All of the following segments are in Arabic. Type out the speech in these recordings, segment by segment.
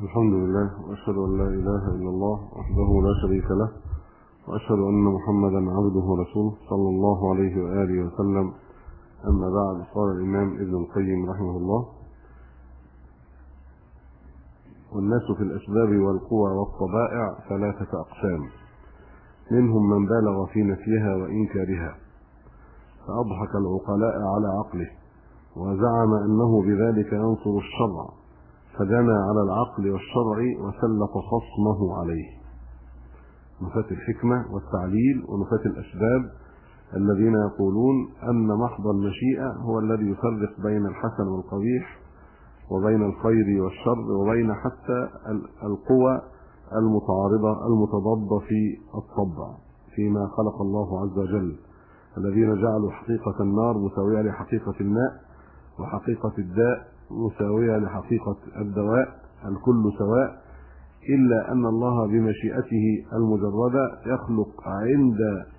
الحمد لله وأشهد أن لا إله إلا الله وحده لا شريك له، وأشهد أن محمدا عبده ورسوله صلى الله عليه وآله وسلم. أما بعد، قال الإمام ابن القيم رحمه الله: والناس في الأسباب والقوى والطبائع ثلاثة أقسام، منهم من بالغ في نفيها وإنكارها فأضحك العقلاء على عقله وزعم أنه بذلك ينصر الشرع، فجنى على العقل والشرع وسلط خصمه عليه. نفاة الحكمة والتعليل ونفاة الأسباب الذين يقولون أن محض المشيئة هو الذي يفرق بين الحسن والقبيح وبين الخير والشر وبين حتى القوى المتعارضة المتضادة في الطبع فيما خلق الله عز وجل، الذين جعلوا حقيقة النار مساوية لحقيقة الماء وحقيقة الداء مساوية لحقيقة الدواء، الكل سواء، إلا أن الله بمشيئته المجردة يخلق عند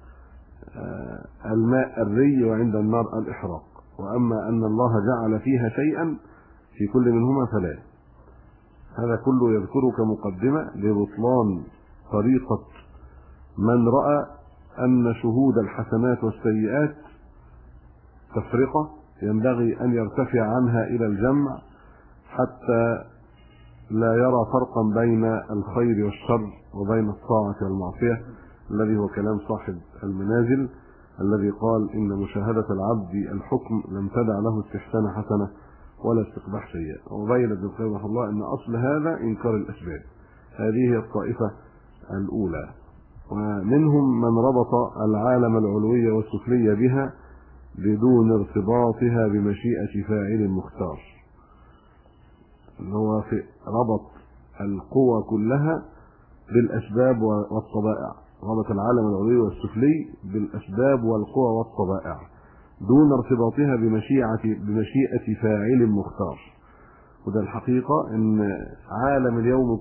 الماء الري وعند النار الإحراق، وأما أن الله جعل فيها شيئا في كل منهما فلا. هذا كله يذكر كمقدمة لبطلان طريقة من رأى أن شهود الحسنات والسيئات تفرقة ينبغي أن يرتفع عنها إلى الجمع حتى لا يرى فرقا بين الخير والشر وبين الطاعة والمعصية، الذي هو كلام صاحب المنازل الذي قال: إن مشاهدة العبد الحكم لم تدع له استحسان حسنة ولا استقباح سيئة. وبين ابن القيم رحمه الله أن أصل هذا إنكار الأسباب. هذه هي الطائفة الأولى. ومنهم من ربط العالم العلوية والسفلية بها بدون ارتباطها بمشيئة فاعل مختار، اللي هو في ربط القوى كلها بالأسباب والطبائع، ربط العالم العلوي والسفلي بالأسباب والقوى والطبائع دون ارتباطها بمشيئة فاعل مختار. وده الحقيقة ان عالم اليوم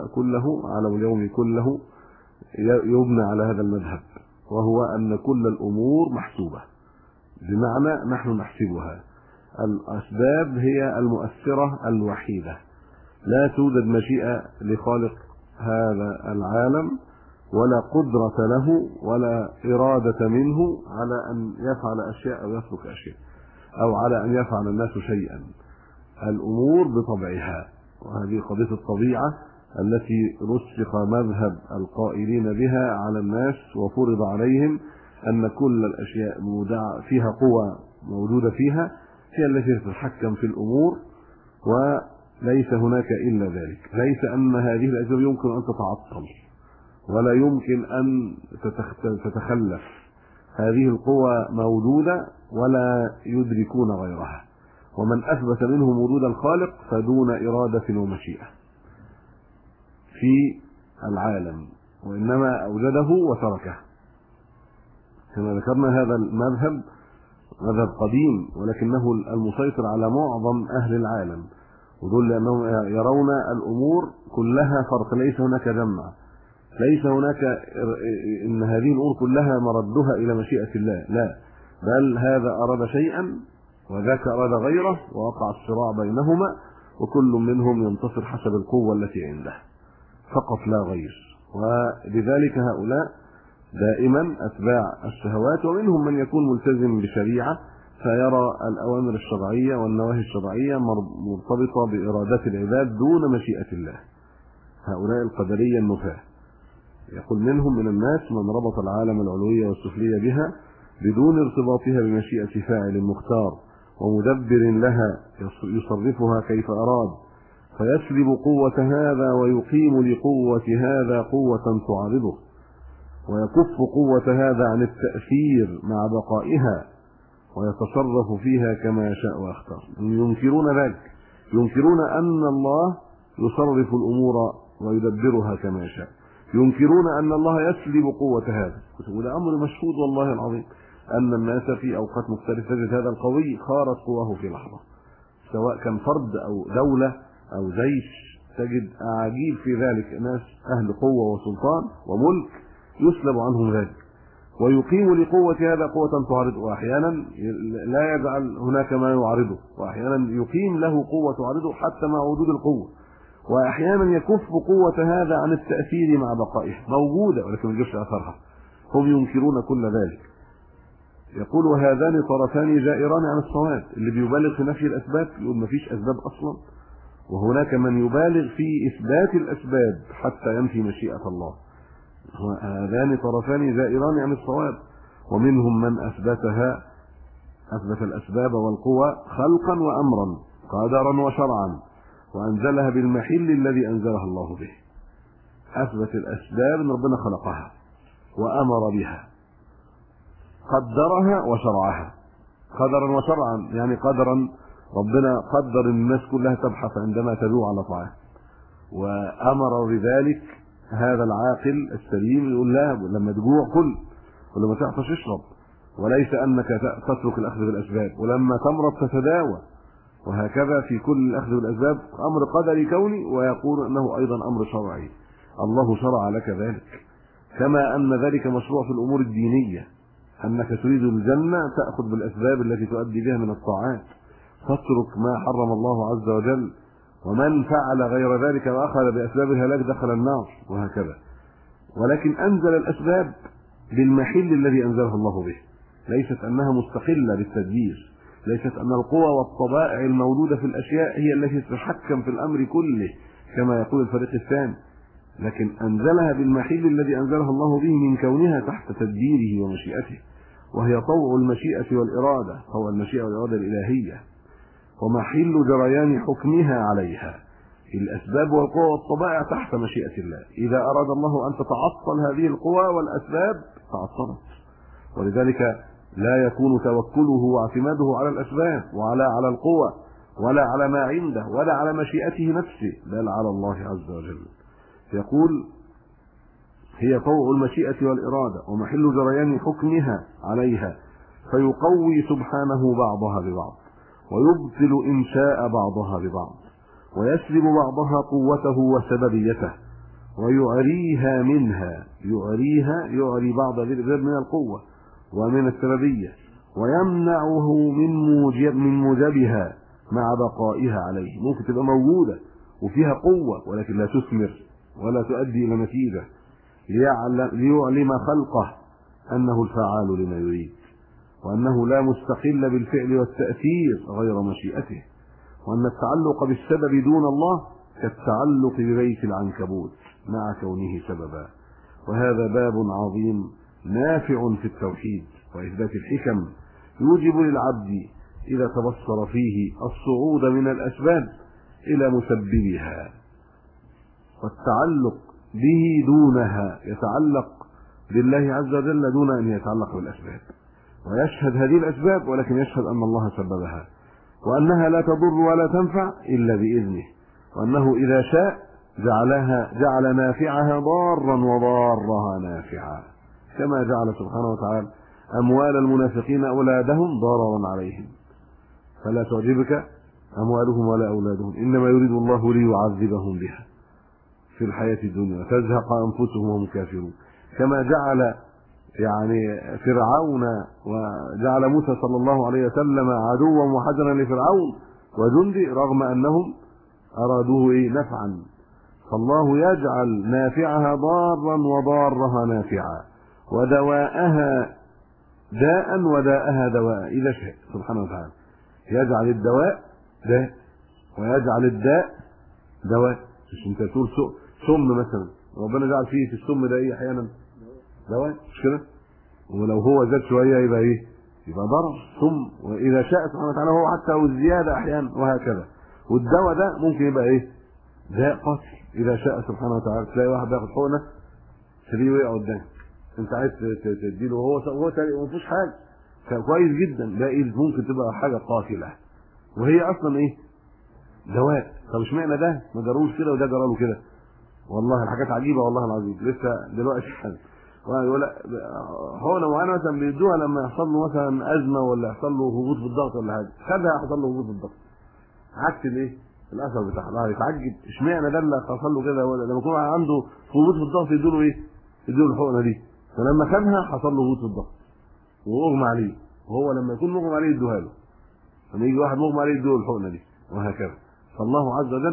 كله يبنى على هذا المذهب، وهو ان كل الامور محسوبة، بمعنى نحن نحسبها. الأسباب هي المؤثرة الوحيدة، لا توجد مشيئة لخالق هذا العالم ولا قدرة له ولا إرادة منه على أن يفعل أشياء أو يترك أشياء أو على أن يفعل الناس شيئا. الأمور بطبعها، وهذه قضية الطبيعة التي رسخ مذهب القائلين بها على الناس وفرض عليهم أن كل الأشياء فيها قوة موجودة فيها هي التي تتحكم في الأمور، وليس هناك إلا ذلك. ليس أن هذه الأسباب يمكن أن تتعطل ولا يمكن أن تتخلف، هذه القوى موجودة ولا يدركون غيرها، ومن أثبت منهم وجود الخالق فدون إرادة ومشيئة في العالم، وإنما أوجده وتركه. كما ذكرنا هذا المذهب مذهب قديم، ولكنه المسيطر على معظم أهل العالم، ودول لأنهم يرون الأمور كلها فرق، ليس هناك جمع، ليس هناك إن هذه الأمور كلها مردها إلى مشيئة الله، لا، بل هذا أراد شيئا وذاك أراد غيره ووقع الصراع بينهما، وكل منهم ينتصر حسب القوة التي عنده فقط لا غير. ولذلك هؤلاء دائما أتباع الشهوات، ومنهم من يكون ملتزم بشريعة فيرى الأوامر الشرعية والنواهي الشرعية مرتبطة بإرادات العباد دون مشيئة الله. هؤلاء القدرية النفاة. يقول: منهم من الناس من ربط العالم العلوية والسفلية بها بدون ارتباطها بمشيئة فاعل مختار ومدبر لها يصرفها كيف أراد، فيسلب قوة هذا ويقيم لقوة هذا قوة تعارضه، ويكف قوة هذا عن التأثير مع بقائها ويتصرف فيها كما يشاء ويختار. ينكرون ذلك، ينكرون أن الله يصرف الأمور ويدبرها كما يشاء، ينكرون أن الله يسلب قوة هذا. وده أمر مشهود والله العظيم، أن الناس في أوقات مختلفة تجد هذا القوي خارج قواه في لحظة، سواء كان فرد أو دولة أو جيش، تجد أعاجيب في ذلك، ناس أهل قوة وسلطان وملك يسلب عنهم ذلك، ويقيم لقوة هذا قوة تعارضه، وأحيانا لا يجعل هناك ما يعارضه، وأحيانا يقيم له قوة تعارضه حتى مع وجود القوة، واحيانا يكف قوة هذا عن التأثير مع بقائه، موجودة ولكن ما يجيبش اثرها، هم ينكرون كل ذلك. يقول وهذان طرفان جائران عن الصواب، اللي بيبالغ في نفي الاسباب يقول ما فيش اسباب اصلا، وهناك من يبالغ في اثبات الاسباب حتى ينفي مشيئة الله. هذان طرفان جائران عن الصواب، ومنهم من اثبتها، اثبت الاسباب والقوى خلقا وامرا قدرا وشرعا، وانزلها بالمحل الذي انزلها الله به. اثبت الاسباب ان ربنا خلقها وامر بها، قدرها وشرعها. قدرا وشرعا يعني قدرا ربنا قدر الناس كلها تبحث عندما تجوع على طعام، وامر بذلك هذا العاقل السليم يقول لا لما تجوع كل، ولما تعطش اشرب، وليس انك تترك الاخذ بالاسباب، ولما تمرض تتداوى، وهكذا في كل الاخذ بالاسباب امر قدري كوني، ويقول انه ايضا امر شرعي، الله شرع لك ذلك. كما ان ذلك مشروع في الامور الدينيه، انك تريد الجنه تاخذ بالاسباب التي تؤدي بها من الطاعات، تترك ما حرم الله عز وجل، ومن فعل غير ذلك واخذ باسباب الهلاك دخل النار، وهكذا. ولكن انزل الاسباب بالمحل الذي انزله الله به، ليست انها مستقله بالتدبير، ليست ان القوى والطبائع الموجوده في الاشياء هي التي تتحكم في الامر كله كما يقول الفريق الثاني، لكن انزلها بالمحل الذي انزله الله به من كونها تحت تدبيره ومشيئته، وهي طوع المشيئه والاراده، طوع المشيئه والاراده الالهيه، ومحل جريان حكمها عليها. الاسباب والقوى والطبائع تحت مشيئه الله، اذا اراد الله ان تتعطل هذه القوى والاسباب تعطلت، ولذلك لا يكون توكله واعتماده على الاسباب ولا على القوى ولا على ما عنده ولا على مشيئته نفسه، بل على الله عز وجل. يقول هي طوع المشيئه والاراده ومحل جريان حكمها عليها، فيقوي سبحانه بعضها ببعض، ويبطل انشاء بعضها ببعض، ويسلب بعضها قوته وسببيته، ويعريها منها، يعري بعض الاسباب من القوه ومن السببيه، ويمنعه من موجبها مع بقائها عليه. ممكن تبقى موجوده وفيها قوه ولكن لا تثمر ولا تؤدي الى نتيجه، ليعلم خلقه انه الفعال لما يريد، وانه لا مستقل بالفعل والتاثير غير مشيئته، وان التعلق بالسبب دون الله كالتعلق ببيت العنكبوت مع كونه سببا. وهذا باب عظيم نافع في التوحيد واثبات الحكم، يوجب للعبد اذا تبصر فيه الصعود من الاسباب الى مسببها، والتعلق به دونها، يتعلق بالله عز وجل دون ان يتعلق بالاسباب، ويشهد هذه الاسباب ولكن يشهد ان الله سببها، وانها لا تضر ولا تنفع الا باذنه، وانه اذا شاء جعل نافعها ضارا وضارها نافعا، كما جعل سبحانه وتعالى اموال المنافقين اولادهم ضررا عليهم، فلا تعجبك اموالهم ولا اولادهم، انما يريد الله ليعذبهم بها في الحياه الدنيا وتزهق انفسهم وهم كافرون. كما جعل فرعون وجعل موسى صلى الله عليه وسلم عدوا وحزنا لفرعون وجندي رغم انهم ارادوه نفعا، فالله يجعل نافعها ضارا وضارها نافعا، ودواءها داء وداءها دواء اذا شاء سبحانه وتعالى، يجعل الدواء داء ويجعل الداء دواء. مش انت تقول سم مثلا، ربنا جعل فيه في السم ده احيانا دواء، مش كده؟ ولو هو زاد شويه يبقى يبقى ضرر سم، واذا شاء سبحانه وتعالى هو حتى والزياده احيانا وهكذا. والدواء ده ممكن يبقى داء قاتل اذا شاء سبحانه وتعالى. تلاقي واحد بياخد حقنه تلاقيه وقع قدامك، انت عايز تديله وهو ما فيهوش حاجه، كويس جدا، ده ممكن تبقى حاجه قاتله وهي اصلا دواء. طب اشمعنى ده ما جروش كده وده جراله كده؟ والله الحاجات عجيبه والله العظيم. لسه دلوقتي يقول حقنه معينه مثلا بيدوها لما يحصل له مثلا ازمه ولا يحصل له هبوط في الضغط ولا حاجه، خدها حصل له هبوط في الضغط، عكس الاثر بتاعها. يتعجب اشمعنى ده اللي حصل له كده، ولا لما يكون عنده هبوط في الضغط يدوا له يدوا له الحقنه دي، فلما خدها حصل له هبوط في الضغط واغمى عليه، وهو لما يكون مغمى عليه يدوها له، لما يجي واحد مغمى عليه يدوا له الحقنه دي، وهكذا. فالله عز وجل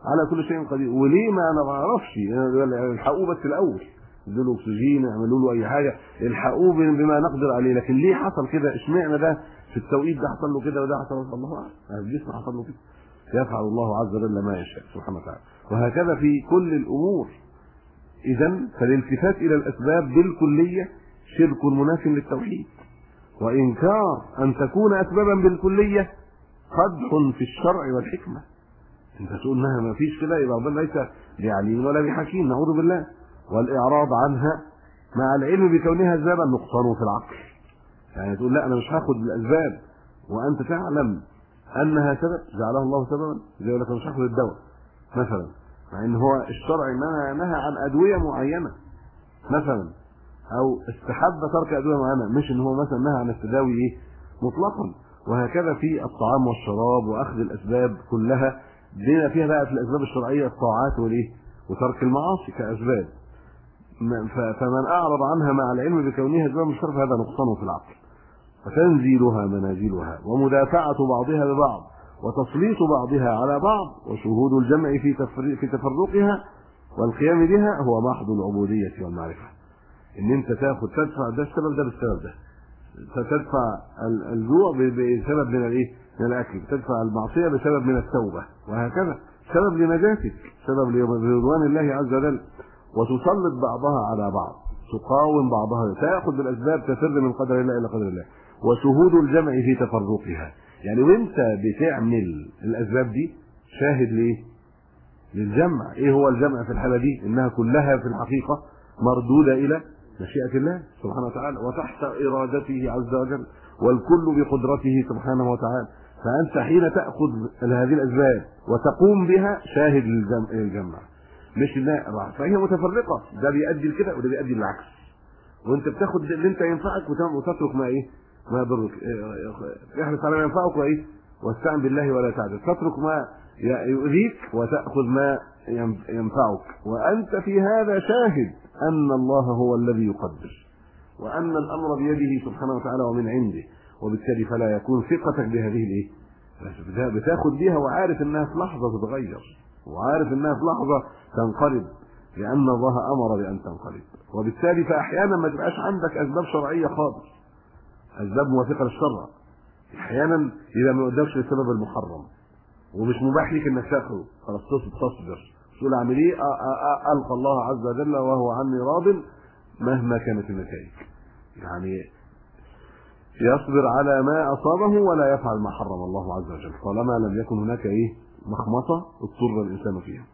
على كل شيء قدير. وليه ما انا ما اعرفش، الحقوه بس الاول، ادوا له اكسجين، اعملوا له اي حاجه، الحقوه بما نقدر عليه. لكن ليه حصل كده؟ اشمعنى ده في التوقيت ده حصل له كده وده حصل له؟ الله اعلم، الجسم حصل له كده. يفعل الله عز وجل ما يشاء سبحانه وتعالى. وهكذا في كل الامور. اذا فالالتفات الى الاسباب بالكليه شرك مناف للتوحيد، وانكار ان تكون اسبابا بالكليه قدح في الشرع والحكمه. انت تقول انها ما فيش كده، يبقى ربنا ليس بعليم ولا بحكيم، نعوذ بالله. والاعراض عنها مع العلم بكونها اسبابا نقصان في العقل. يعني تقول لا انا مش هاخد بالاسباب وانت تعلم انها سبب، جعلها الله سببا، زي يقول لك انا مش هاخد الدواء مثلا، مع ان هو الشرع نهى عن ادويه معينه مثلا، او استحب ترك ادويه معينه، مش ان هو مثلا نهى عن التداوي ايه مطلقا. وهكذا في الطعام والشراب واخذ الاسباب كلها، بما فيها بقى في الاسباب الشرعيه الطاعات والايه وترك المعاصي كاسباب. فمن اعرض عنها مع العلم بكونها اسباب الشرع فهذا نقصان في العقل. فتنزيلها منازلها ومدافعه بعضها ببعض وتسليط بعضها على بعض وشهود الجمع في تفرقها والقيام بها هو محض العبوديه والمعرفه. ان انت تدفع ده السبب ده بالسبب ده، فتدفع الجوع بسبب من الايه من الاكل، تدفع المعصيه بسبب من التوبه، وهكذا سبب لنجاتك، سبب لرضوان الله عز وجل. وتسلط بعضها على بعض، تقاوم بعضها، تاخذ بالاسباب تفر من قدر الله الى قدر الله. وشهود الجمع في تفرقها، يعني وانت بتعمل الاسباب دي شاهد ليه؟ للجمع. ايه هو الجمع في الحاله دي؟ انها كلها في الحقيقه مردوده الى مشيئه الله سبحانه وتعالى وتحت ارادته عز وجل، والكل بقدرته سبحانه وتعالى. فانت حين تاخذ هذه الاسباب وتقوم بها شاهد للجمع، مش لا فهي متفرقه، ده بيؤدي لكده وده بيؤدي للعكس. وانت بتاخد اللي انت ينفعك وتترك ما ايه ما يضرك، احرص على ما ينفعك وايه واستعن بالله ولا تعجز، تترك ما يؤذيك وتاخذ ما ينفعك. وانت في هذا شاهد ان الله هو الذي يقدر، وان الامر بيده سبحانه وتعالى ومن عنده، وبالتالي فلا يكون ثقتك بهذه الايه بتاخد بيها وعارف انها في لحظه تتغير، وعارف انها في لحظه تنقلب، لان الله امر بان تنقلب. وبالتالي فاحيانا ما تبقاش عندك اسباب شرعيه خالص، اسباب موافقه للشرع، احيانا اذا ما قدامش السبب المحرم ومش مباح لك انك تاخذه، خلاص تصبر، تقول اعمل ايه؟ القى الله عز وجل وهو عني راض مهما كانت النتائج. يعني يصبر على ما اصابه ولا يفعل ما حرم الله عز وجل طالما لم يكن هناك ايه مخمصه اضطر الانسان فيها.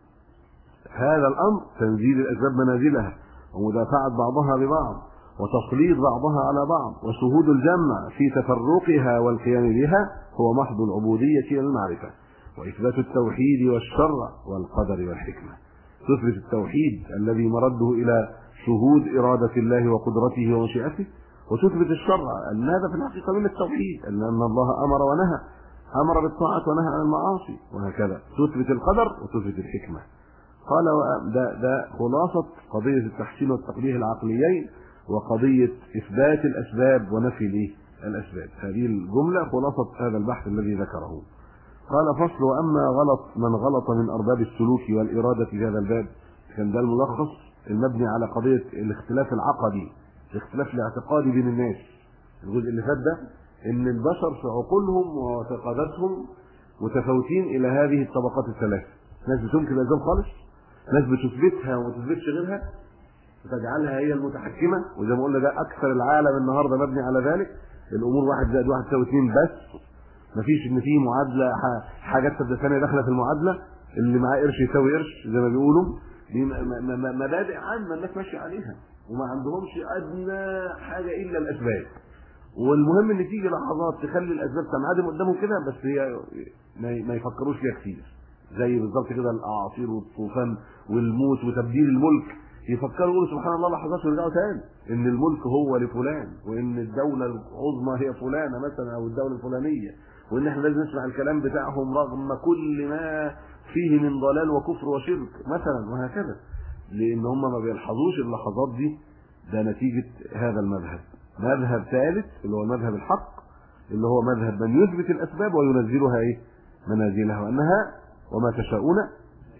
هذا الامر تنزيل الاسباب منازلها ومدافعه بعضها ببعض وتسليط بعضها على بعض وشهود الجمع في تفرقها والقيام بها هو محض العبوديه والمعرفه، واثبات التوحيد والشرع والقدر والحكمه. تثبت التوحيد الذي مرده الى شهود اراده الله وقدرته ومشيئته، وتثبت الشرع ان هذا في الحقيقه من التوحيد، ان الله امر ونهى، امر بالطاعه ونهى عن المعاصي، وهكذا تثبت القدر وتثبت الحكمه. قال ده خلاصه قضيه التحسين والتقبيح العقليين وقضيه اثبات الاسباب ونفي الاسباب. هذه الجمله خلاصه هذا البحث الذي ذكره. قال فصل: واما من غلط من ارباب السلوك والاراده في هذا الباب، كان ده الملخص المبني على قضيه الاختلاف العقدي، الاختلاف الاعتقادي بين الناس. الجزء اللي فات ده ان البشر في عقولهم واعتقاداتهم متفاوتين الى هذه الطبقات الثلاث. ناس بتنكر الاسباب خالص، ناس بتثبتها وما تثبتش غيرها وتجعلها هي المتحكمه، وزي ما قلنا ده اكثر العالم النهارده مبني على ذلك. الامور 1+1=2 بس، مفيش ان في معادله حاجات ثانيه داخله في المعادله، اللي معاه قرش يساوي قرش زي ما بيقولوا. دي مبادئ عامه الناس ماشيه عليها وما عندهمش ادنى حاجه الا الاسباب. والمهم ان تيجي لحظات تخلي الاسباب تنعدم قدامهم كده، بس هي ما يفكروش فيها كتير، زي بالظبط كده الاعاصير والطوفان والموت وتبديل الملك. يفكروا يقولوا سبحان الله لحظات ويرجعوا تاني ان الملك هو لفلان، وان الدوله العظمى هي فلانه مثلا او الدوله الفلانيه، وان احنا لازم نسمع الكلام بتاعهم رغم كل ما فيه من ضلال وكفر وشرك مثلا، وهكذا. لان هم ما بيلحظوش اللحظات دي. ده نتيجه هذا المذهب. مذهب ثالث اللي هو مذهب الحق، اللي هو مذهب من يثبت الاسباب وينزلها منازلها، وانها وما تشاءون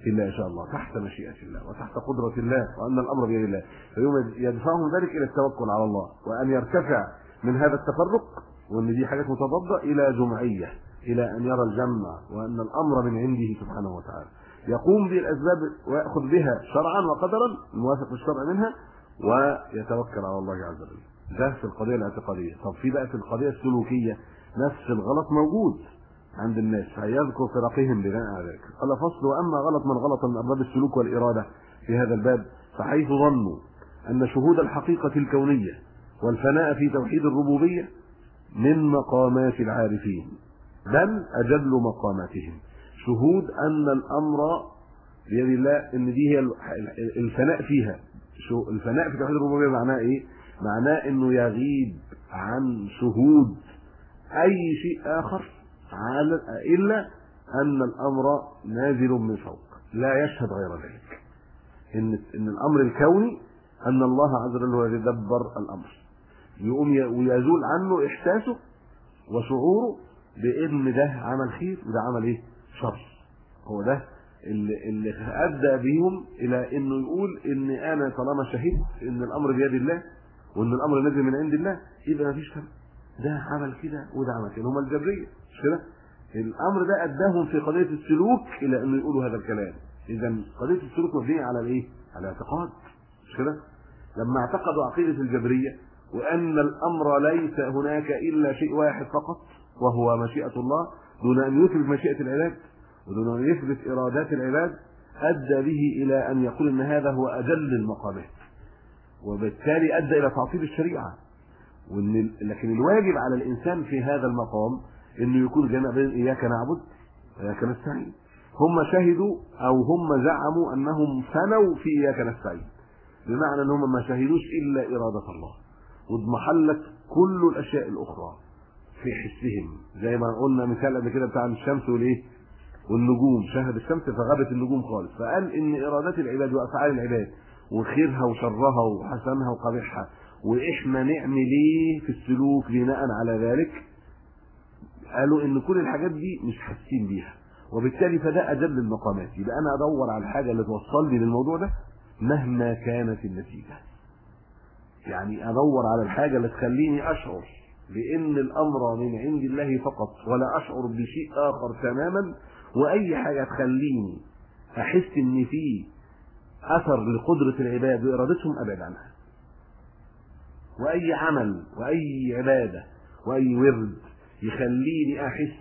الله إن شاء الله، تحت مشيئة الله وتحت قدرة الله، وأن الأمر بيد الله، فيوم يدفعهم ذلك إلى التوكل على الله، وأن يرتفع من هذا التفرق وأن دي حاجات متضادة إلى جمعية، إلى أن يرى الجمع وأن الأمر من عنده سبحانه وتعالى، يقوم بالأسباب ويأخذ بها شرعا وقدرا الموافق للشرع منها، ويتوكل على الله عز وجل. ده في القضية الاعتقادية. طب في بقى في القضية السلوكية نفس الغلط موجود عند الناس، فيذكر فرقهم بناء على ذلك. قال فصل: واما غلط من غلط من ارباب السلوك والاراده في هذا الباب فحيث ظنوا ان شهود الحقيقه الكونيه والفناء في توحيد الربوبيه من مقامات العارفين، بل اجل مقاماتهم، شهود ان الامر بيد الله، ان دي هي الفناء فيها. الفناء في توحيد الربوبيه معناه ايه؟ معناه انه يغيب عن شهود اي شيء اخر إلا أن الأمر نازل من فوق، لا يشهد غير ذلك. إن الأمر الكوني أن الله عز وجل هو يدبر الأمر، يقوم ويزول عنه إحساسه وشعوره بأن ده عمل خير وده عمل إيه؟ شر. هو ده اللي أدى بهم إلى إنه يقول إن أنا طالما شهدت إن الأمر بيد الله وإن الأمر نازل من عند الله يبقى مفيش فرق، ده عمل كده وده عمل كده. هم الجبرية مش كده؟ الامر ده اداهم في قضيه السلوك الى انه يقولوا هذا الكلام. اذا قضيه السلوك مبنيه على الايه؟ على اعتقاد، مش كده؟ لما اعتقدوا عقيده الجبريه وان الامر ليس هناك الا شيء واحد فقط وهو مشيئه الله، دون ان يثبت مشيئه العباد ودون ان يثبت ارادات العباد، ادى به الى ان يقول ان هذا هو اجل المقامات، وبالتالي ادى الى تعطيل الشريعه. لكن الواجب على الانسان في هذا المقام انه يكون جمع بين اياك نعبد واياك نستعين. هم شهدوا او هم زعموا انهم فنوا في اياك نستعين، بمعنى انهم ما شهدوش الا اراده الله، واضمحلت كل الاشياء الاخرى في حسهم، زي ما قلنا مثال قبل كده بتاع الشمس والايه والنجوم. شهد الشمس فغابت النجوم خالص، فقال ان ارادات العباد وافعال العباد وخيرها وشرها وحسنها وقبيحها واحنا نعمل ايه في السلوك بناء على ذلك، قالوا ان كل الحاجات دي مش حاسين بيها، وبالتالي فده اجل المقامات. يبقى انا ادور على الحاجه اللي توصلني للموضوع ده مهما كانت النتيجه، يعني ادور على الحاجه اللي تخليني اشعر بان الامر من عند الله فقط ولا اشعر بشيء اخر تماما، واي حاجه تخليني احس ان في اثر لقدره العباد وارادتهم ابعد عنها. واي عمل واي عباده واي ورد يخليني احس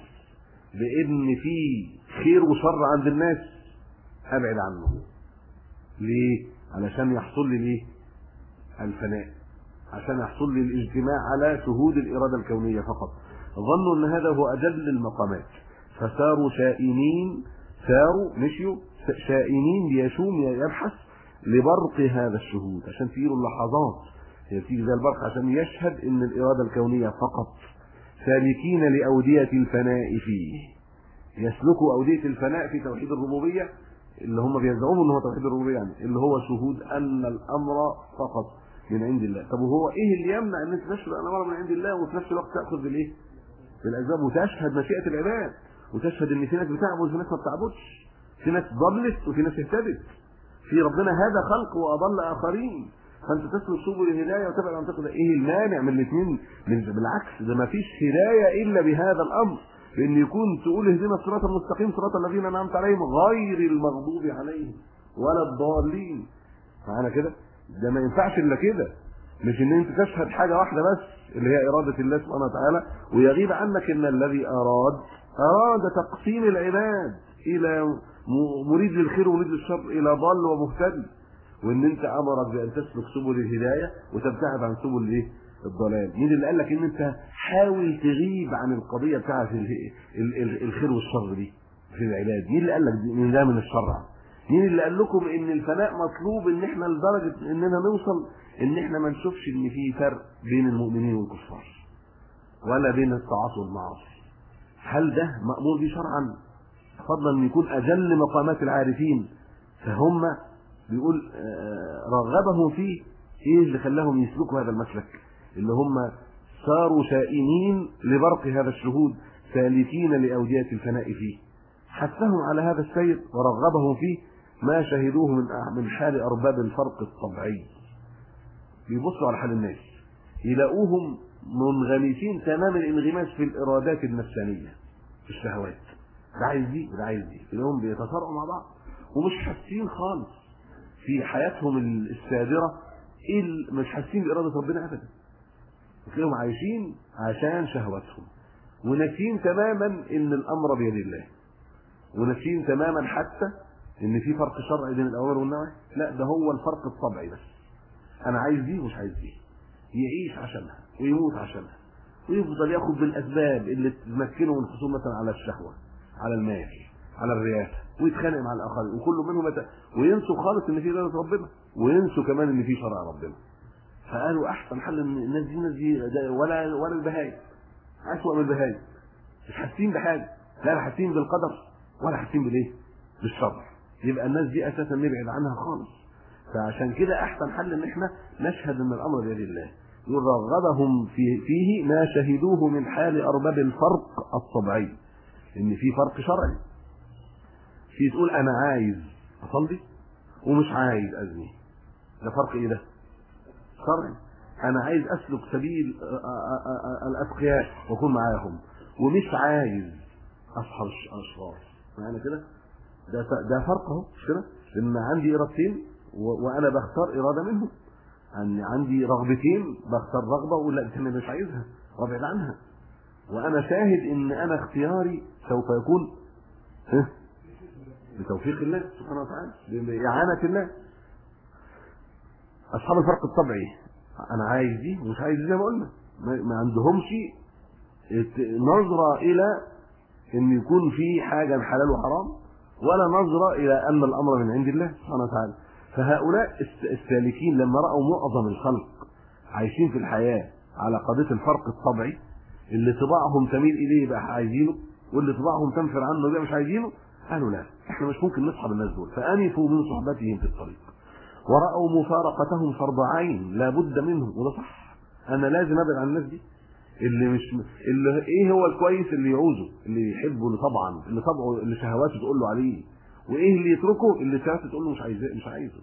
بان في خير وشر عند الناس ابعد عنه. ليه؟ علشان يحصل لي ليه الفناء، عشان يحصل لي الاجتماع على شهود الاراده الكونيه فقط. ظنوا ان هذا هو اجل المقامات، فصاروا شائنين، مشيوا شائنين ليشوم يبحث لبرق هذا الشهود، عشان تجيله اللحظات هي بتيجي زي البرق عشان يشهد ان الاراده الكونيه فقط. سالكين لأودية الفناء فيه، يسلكوا أودية الفناء في توحيد الربوبية اللي هم بيزعموا ان هو توحيد الربوبية، يعني اللي هو شهود ان الامر فقط من عند الله. طب وهو ايه اللي يمنع ان انت تشهد ان الامر من عند الله وفي نفس الوقت تاخذ بالايه؟ بالاسباب، وتشهد مشيئة العباد، وتشهد ان في ناس بتعبد وفي ناس ما بتعبدش، في ناس ضلت وفي ناس اهتدت، في ربنا هذا خلق واضل اخرين، فانت تسلك سبل الهدايه وتبعد عن تقدر. ايه المانع من الاثنين؟ بالعكس، ده ما فيش هدايه الا بهذا الامر، بان يكون تقول اهدنا الصراط المستقيم صراط الذين انعمت عليهم غير المغضوب عليهم ولا الضالين. معانا كده؟ ده ما ينفعش الا كده، مش ان انت تشهد حاجه واحده بس اللي هي اراده الله سبحانه وتعالى، ويغيب عنك ان الذي اراد تقسيم العباد الى مريد للخير ومريد للشر، الى ضال ومهتدي، وان انت امرك بان تسلك سبل الهدايه وتبتعد عن سبل الايه؟ الضلال. مين اللي قال لك ان انت حاول تغيب عن القضيه بتاعه الخير والشر دي في العباد؟ مين اللي قال لك ان ده من الشرع؟ مين اللي قال لكم ان الفناء مطلوب ان احنا لدرجه اننا نوصل ان احنا ما نشوفش ان في فرق بين المؤمنين والكفار ولا بين الطاعات والمعاصي؟ هل ده مأمور به شرعا؟ فضلا ان يكون اجل مقامات العارفين فهم بيقول رغبهم فيه. ايه اللي خلاهم يسلكوا هذا المسلك؟ اللي هم صاروا شائنين لبرق هذا الشهود، سالكين لأودية الفناء فيه، حثهم على هذا السير ورغبهم فيه ما شهدوه من حال أرباب الفرق الطبيعي. بيبصوا على حال الناس يلاقوهم منغمسين تمام الانغماس في الإرادات النفسانية، في الشهوات، ده عايز دي وده عايز دي، تلاقيهم بيتصارعوا مع بعض ومش حاسين خالص في حياتهم السادرة مش حاسين بإرادة ربنا أبدا. تلاقيهم عايشين عشان شهواتهم وناسين تماما ان الامر بيد الله، وناسين تماما حتى ان في فرق شرعي بين الاوامر والنواهي. لا، ده هو الفرق الطبيعي بس. انا عايز دي ومش عايز دي، يعيش عشانها ويموت عشانها ويفضل ياخد بالاسباب اللي تمكنه من الحصول مثلا على الشهوه، على المال، على الرياسه، ويتخانق مع الاخرين، وكل منهم وينسوا خالص ان في اراده ربنا، وينسوا كمان ان في شرع ربنا. فقالوا احسن حل ان الناس دي ولا البهايم، اسوأ من البهايم، مش حاسين بحاجه، لا حاسين بالقدر ولا حاسين بالايه؟ بالشرع. يبقى الناس دي اساسا نبعد عنها خالص. فعشان كده احسن حل ان احنا نشهد ان الامر بيد الله. يرغبهم فيه ما شهدوه من حال ارباب الفرق الطبيعي، ان في فرق شرعي. في تقول انا عايز اصلي ومش عايز ازني، ده فرق ايه؟ ده شرعي. انا عايز اسلك سبيل الاتقياء واكون معاهم، ومش عايز اصحى الاشرار. معنى كده ده فرق اهو، مش كده؟ ان عندي ارادتين وانا بختار اراده منهم، عندي رغبتين بختار رغبه ولا الثانيه مش عايزها وابعد عنها، وانا شاهد ان انا اختياري سوف يكون بتوفيق الله سبحانه وتعالى، بإعانة الله. اصحاب الفرق الطبيعي انا عايز دي ومش عايز دي، زي ما قلنا ما عندهمش نظره الى ان يكون في حاجه حلال وحرام، ولا نظره الى ان الامر من عند الله سبحانه وتعالى. فهؤلاء السالكين لما راوا معظم الخلق عايشين في الحياه على قضيه الفرق الطبيعي، اللي طباعهم تميل اليه يبقى عايزينه، واللي طباعهم تنفر عنه يبقى مش عايزينه، قالوا لا، احنا مش ممكن نصحب الناس دول، فانفوا من صحبتهم في الطريق. ورأوا مفارقتهم فرض عين لا بد منه، وده صح. انا لازم ابعد عن الناس دي اللي ايه هو الكويس اللي يعوزه، اللي يحبه، اللي طبعا اللي طبعه اللي شهواته تقول له عليه، وايه اللي يتركه اللي شهواته تقول له مش عايزه.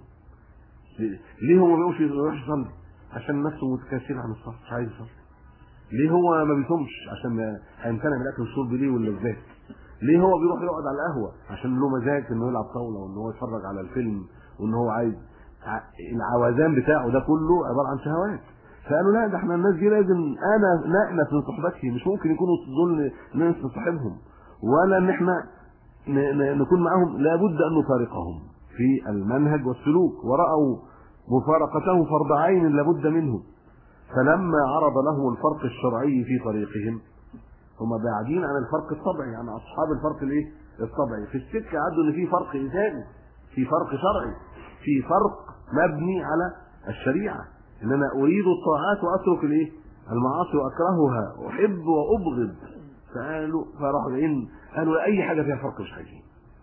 ليه هو ما بيروحش يصلي؟ عشان نفسه متكاسل عن الصلاه، مش عايز يصلي. ليه هو ما بيصومش؟ عشان هيمتنع من الاكل والشرب ليه واللذات. ليه هو بيروح يقعد على القهوه؟ عشان له مزاج انه يلعب طاوله وان هو يتفرج على الفيلم وان هو عايز. العوازان بتاعه ده كله عباره عن شهوات. فقالوا لا، ده احنا الناس دي لازم نأنس من صحبتهم، مش ممكن يكونوا دول ناس نصاحبهم ولا ان احنا نكون معاهم، لابد ان نفارقهم في المنهج والسلوك. ورأوا مفارقته فرض عين لابد منه، فلما عرض لهم الفرق الشرعي في طريقهم، هم بعيدين عن الفرق الطبيعي، عن اصحاب الفرق الايه الطبيعي، في السكه عدوا ان في فرق انساني، في فرق شرعي، في فرق مبني على الشريعه، ان انا اريد الطاعات واترك الايه المعاصي واكرهها، احب وابغض. فراحوا جايين قالوا اي حاجه فيها فرق مش عايزين،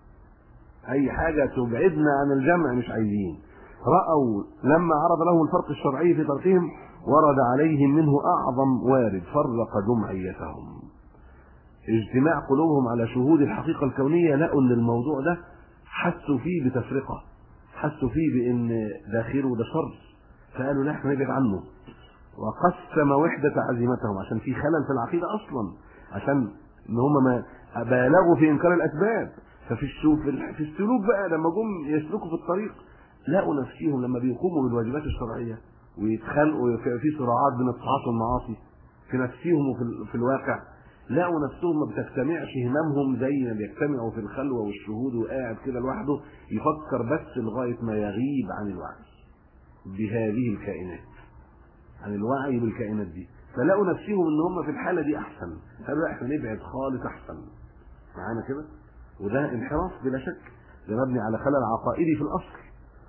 اي حاجه تبعدنا عن الجمع مش عايزين. راوا لما عرض لهم الفرق الشرعي في طريقهم ورد عليهم منه اعظم وارد فرق جمعيتهم. اجتماع قلوبهم على شهود الحقيقه الكونيه، لقوا ان الموضوع ده حسوا فيه بتفرقه، حسوا فيه بان ده خير وده شر، فقالوا لا احنا نبعد عنه. وقسم وحده عزيمتهم، عشان في خلل في العقيده اصلا، عشان ان هم ما بالغوا في انكار الاسباب. ففي في السلوك بقى لما جم يسلكوا في الطريق، لقوا نفسهم لما بيقوموا بالواجبات الشرعيه ويتخانقوا في صراعات بين الطاعات والمعاصي في نفسهم وفي الواقع، لقوا نفسهم ما بتجتمعش هممهم زي ما بيجتمعوا في الخلوه والشهود، وقاعد كده لوحده يفكر بس لغايه ما يغيب عن الوعي بهذه الكائنات، عن الوعي بالكائنات دي. فلقوا نفسهم ان هم في الحاله دي احسن، قالوا احنا نبعد خالص احسن. معانا كده؟ وده انحراف بلا شك، ده مبني على خلل عقائدي في الاصل.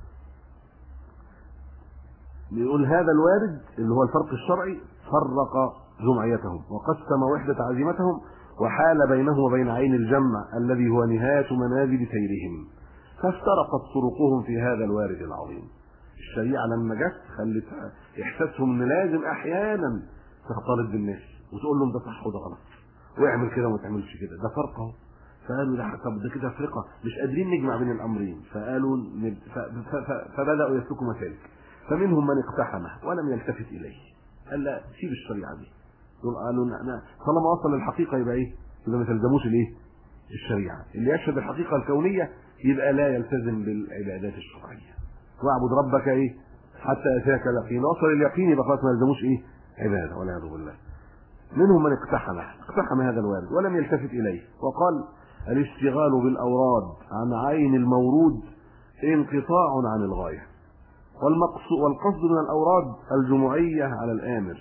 بيقول هذا الوارد اللي هو الفرق الشرعي فرق جمعيتهم وقسم وحدة عزيمتهم، وحال بينه وبين عين الجمع الذي هو نهاية منازل سيرهم، فافترقت طرقهم في هذا الوارد العظيم. الشريعة لما جت خلت احساسهم ان لازم احيانا تختلط بالناس وتقول لهم ده صح وده غلط، واعمل كده وما تعملش كده، ده فرقه. فقالوا ده طب ده كده تفرقه مش قادرين نجمع بين الامرين، فقالوا فبداوا يسلكوا مسالك. فمنهم من اقتحمه ولم يلتفت اليه، قال لا سيب الشريعه دي. دول قالوا طالما وصل للحقيقه يبقى ايه؟ يبقى ما تلزموش الايه؟ الشريعه. اللي يشهد الحقيقه الكونيه يبقى لا يلتزم بالعبادات الشرعيه. واعبد ربك ايه؟ حتى اتاك اليقين. وصل اليقين يبقى خلاص ما يلزموش ايه؟ عباده والعياذ بالله. منهم من اقتحم هذا الوارد ولم يلتفت اليه، وقال الاشتغال بالاوراد عن عين المورود انقطاع عن الغايه، والقصد من الاوراد الجمعيه على الامر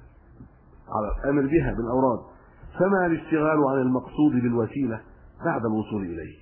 بها بالاوراد، فما الاشتغال عن المقصود بالوسيله بعد الوصول اليه.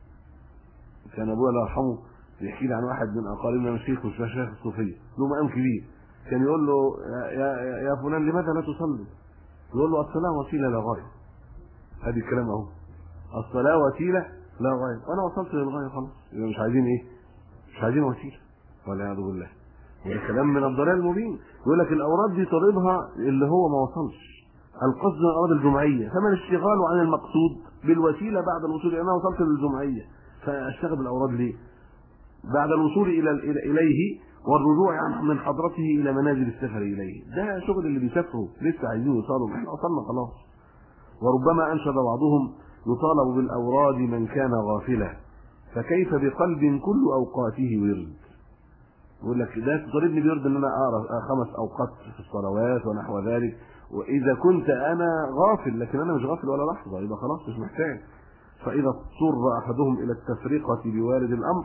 كان ابويا الله يرحمه بيحكي لي عن واحد من اقاربنا من شيخ الصوفيه له مقام كبير، كان يقول له يا فلان لماذا لا تصلي؟ يقول له الصلاه وسيله لا غايه. هذه الكلام اهو، الصلاه وسيله لا غايه، وانا وصلت للغايه خلاص، يبقى مش عايزين ايه؟ مش عايزين وسيله والعياذ بالله. وده كلام من الضلال المبين. يقول لك الاوراد دي طالبها اللي هو ما وصلش. القصد من الاوراد الجمعيه، فما الاشتغال عن المقصود بالوسيله بعد الوصول. انا وصلت للجمعيه فاشتغل بالاوراد ليه؟ بعد الوصول اليه والرجوع من حضرته الى منازل السفر اليه. ده شغل اللي بيسافروا لسه عايزين يوصلوا، احنا وصلنا خلاص. وربما انشد بعضهم يطالب بالاوراد من كان غافلا، فكيف بقلب كل اوقاته ورد. يقول لك ده تطالبني بورد ان انا اقرا 5 اوقات في الصلوات ونحو ذلك، واذا كنت انا غافل، لكن انا مش غافل ولا لحظه يبقى خلاص مش محتاج. فاذا اضطر احدهم الى التفرقه بوارد الامر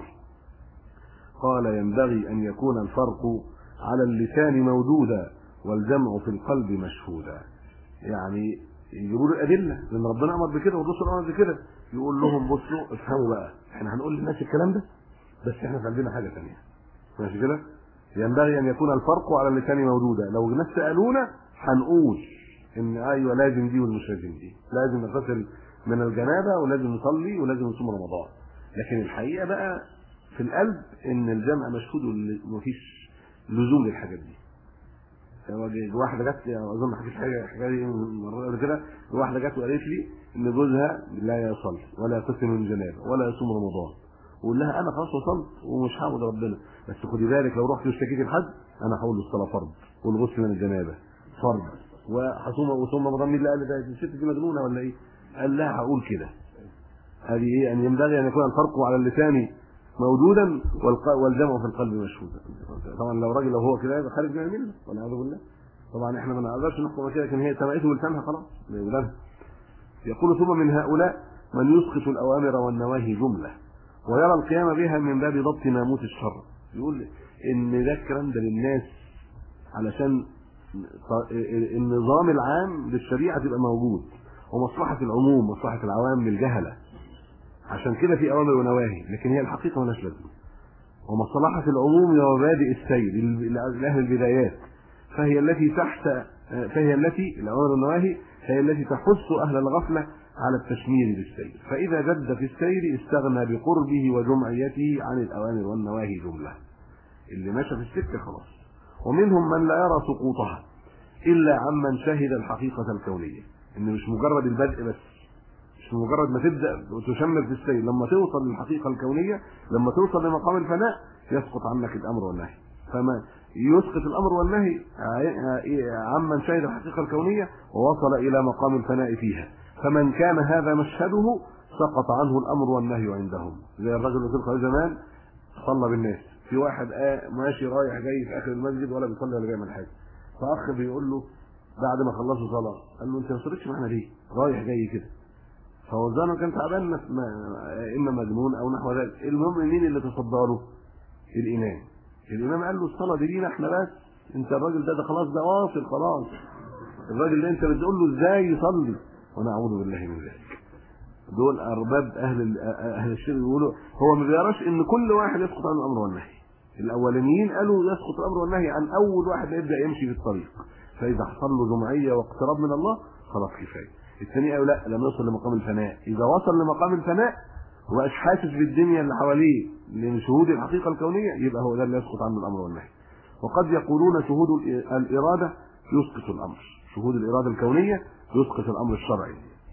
قال ينبغي ان يكون الفرق على اللسان موجودا والجمع في القلب مشهودا. يعني يجيبوا له الادله، لان ربنا امر بكده والرسول امر بكده، يقول لهم بصوا افهموا بقى، احنا هنقول للناس الكلام ده بس احنا في عندنا حاجه ثانيه. ماشي كده؟ ينبغي ان يكون الفرق على اللسان موجودا. لو الناس سالونا هنقول ان ايوه لازم دي ومش لازم دي، لازم نغتسل من الجنابه ولازم نصلي ولازم نصوم رمضان. لكن الحقيقه بقى في القلب ان الجمع مشهود ومفيش لزوم للحاجات دي. واحده جت اظن حكيت حاجه مره قبل كده، واحده جت وقالت لي ان جوزها لا يصلي ولا يغتسل من الجنابه ولا يصوم رمضان، وقول لها انا خلاص وصلت ومش هعبد ربنا، بس خدي بالك لو رحت واشتكيت لحد انا هقول له الصلاه فرض والغسل من الجنابه فرض وصوم رمضان. مين اللي قال ده؟ الست دي مجنونه ولا ايه؟ قال لها هقول كده. هذه ايه؟ ان ينبغي ان يكون الفرق على اللسان موجودا والجمع في القلب مشهودا. طبعا لو راجل لو هو كده يبقى خارج من المله والعياذ بالله. طبعا احنا ما نقدرش نحكم كده، لكن هي سمعته ولسانها خلاص بيقولها. يقول ثم من هؤلاء من يسقط الاوامر والنواهي جمله ويرى القيام بها من باب ضبط ناموس الشر. يقول ان ده الكلام ده للناس علشان النظام العام للشريعه تبقى موجود، ومصلحه العموم مصلحه العوام للجهله، عشان كده في اوامر ونواهي، لكن هي الحقيقه مالهاش لازمه. ومصلحه العموم هي مبادئ السير لاهل البدايات، فهي التي الاوامر والنواهي هي التي تحث اهل الغفله على التشمير بالسير، فاذا جد في السير استغنى بقربه وجمعيته عن الاوامر والنواهي جمله. اللي ماشى في السكه خلاص. ومنهم من لا يرى سقوطها الا عمن شهد الحقيقه الكونيه، ان مش مجرد البدء بس، مش مجرد ما تبدا وتشمر في السير، لما توصل للحقيقه الكونيه، لما توصل لمقام الفناء يسقط عنك الامر والنهي. فما يسقط الامر والنهي عمن شهد الحقيقه الكونيه ووصل الى مقام الفناء فيها. فمن كان هذا مشهده سقط عنه الامر والنهي عندهم. زي الرجل اللي تلقى زمان صلى بالناس، في واحد ماشي رايح جاي في اخر المسجد ولا بيصلي ولا بيعمل حاجه، فاخ بيقول له بعد ما خلصوا صلاه قال له انت ما صليتش معانا ليه؟ رايح جاي كده. فهو الظاهر كان تعبان اما مجنون او نحو ذلك. المهم مين اللي تصدى له؟ الامام قال له الصلاه دي لينا احنا بس، انت الراجل ده خلاص ده واصل خلاص، الراجل اللي انت بتقول له ازاي يصلي، ونعوذ بالله من ذلك. دول ارباب اهل الشرك يقولوا هو ما بيراش ان كل واحد يسقط عن الامر والنهي. الاولانيين قالوا يسقط الامر والنهي عن اول واحد يبدا يمشي في الطريق، فاذا حصل له جمعيه واقتراب من الله خلاص كفايه. الثاني قالوا لا، لم يوصل لمقام الفناء. اذا وصل لمقام الفناء وبقاش حاسس بالدنيا اللي حواليه لشهود الحقيقه الكونيه، يبقى هو ده اللي يسقط عنه الامر والنهي. وقد يقولون شهود الاراده يسقط الامر، شهود الاراده الكونيه يسقط الامر الشرعي.